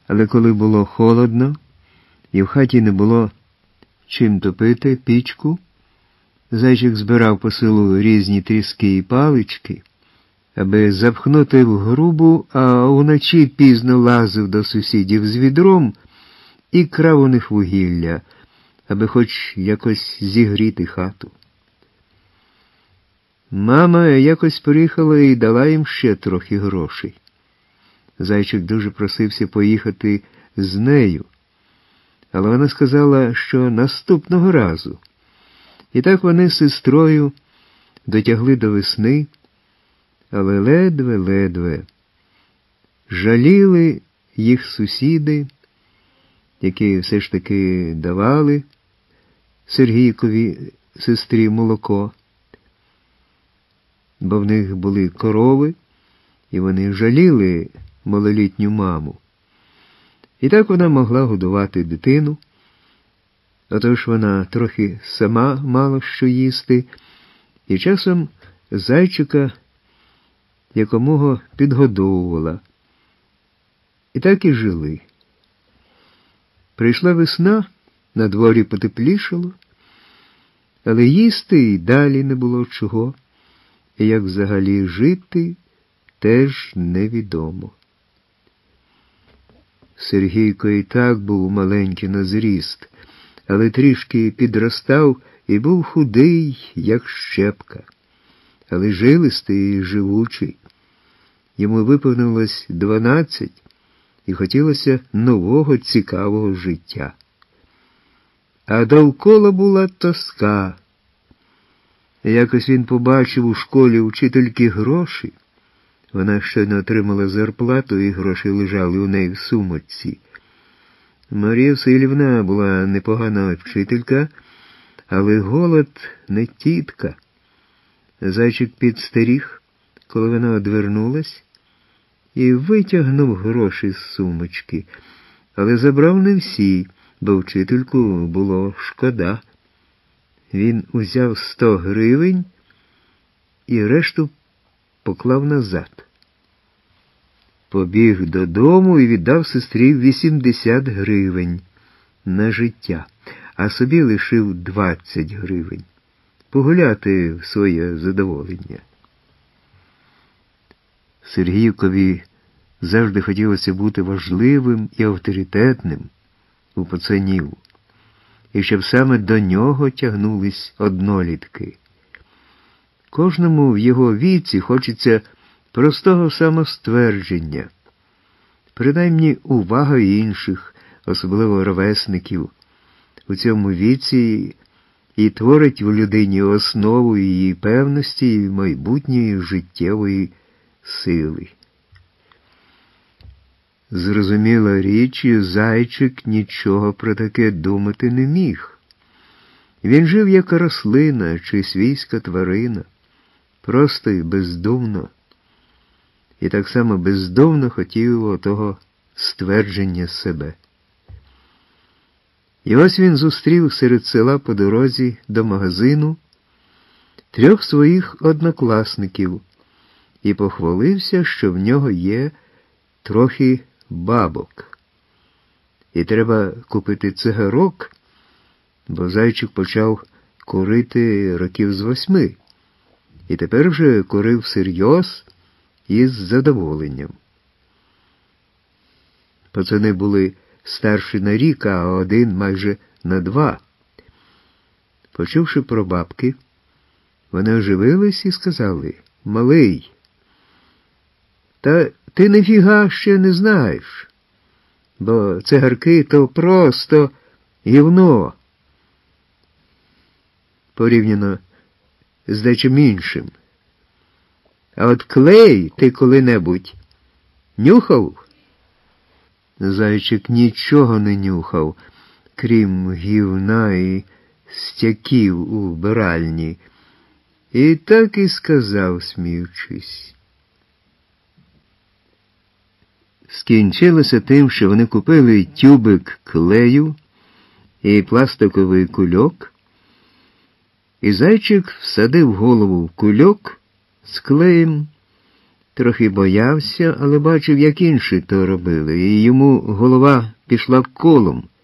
Але коли було холодно, і в хаті не було чим топити пічку, Зайчик збирав по селу різні тріски і палички, аби запхнути в грубу, а уночі пізно лазив до сусідів з відром і крав у них вугілля, аби хоч якось зігріти хату. Мама якось приїхала і дала їм ще трохи грошей. Зайчик дуже просився поїхати з нею, але вона сказала, що наступного разу. І так вони з сестрою дотягли до весни, але ледве-ледве. Жаліли їх сусіди, які все ж таки давали Сергійкові сестрі молоко, бо в них були корови, і вони жаліли малолітню маму. І так вона могла годувати дитину. Отож вона трохи сама мала що їсти, і часом Зайчика якомога підгодовувала. І так і жили. Прийшла весна, на дворі потеплішало, але їсти й далі не було чого, і як взагалі жити, теж невідомо. Сергійко і так був маленький на зріст, але трішки підростав і був худий, як щепка, але жилистий і живучий. Йому виповнилось 12, і хотілося нового цікавого життя. А довкола була тоска. Якось він побачив у школі вчительки гроші. Вона щойно отримала зарплату, і гроші лежали у неї в сумочці. Марія Василівна була непогана вчителька, але голод не тітка. Зайчик підстеріг, коли вона одвернулась, і витягнув гроші з сумочки, але забрав не всі, бо вчительку було шкода. Він узяв 100 гривень і решту поклав назад. Побіг додому і віддав сестрі 80 гривень на життя, а собі лишив 20 гривень. Погуляти в своє задоволення. Сергійкові завжди хотілося бути важливим і авторитетним у пацанів, і щоб саме до нього тягнулись однолітки. Кожному в його віці хочеться простого самоствердження, принаймні увага інших, особливо ровесників, у цьому віці і творить в людині основу її певності і майбутньої життєвої сили. Зрозуміла річ, Зайчик нічого про таке думати не міг. Він жив як рослина чи свійська тварина, просто і бездумно. І так само бездумно хотів отого ствердження себе. І ось він зустрів серед села по дорозі до магазину 3 своїх однокласників і похвалився, що в нього є трохи бабок. І треба купити цигарок, бо Зайчик почав курити років з 8, і тепер вже курив всерйоз і з задоволенням. Пацани були старші на рік, а один майже на 2. Почувши про бабки, вони оживились і сказали: «Малий, та ти ніфіга ще не знаєш, бо цигарки то просто гівно порівняно з дечим іншим. А от клей ти коли-небудь нюхав?» Зайчик нічого не нюхав, крім гівна і стяків у вбиральні, і так і сказав, сміючись. Скінчилося тим, що вони купили тюбик клею і пластиковий кульок, і Зайчик всадив голову в кульок з клеєм трохи боявся, але бачив, як інші то робили, і йому голова пішла колом.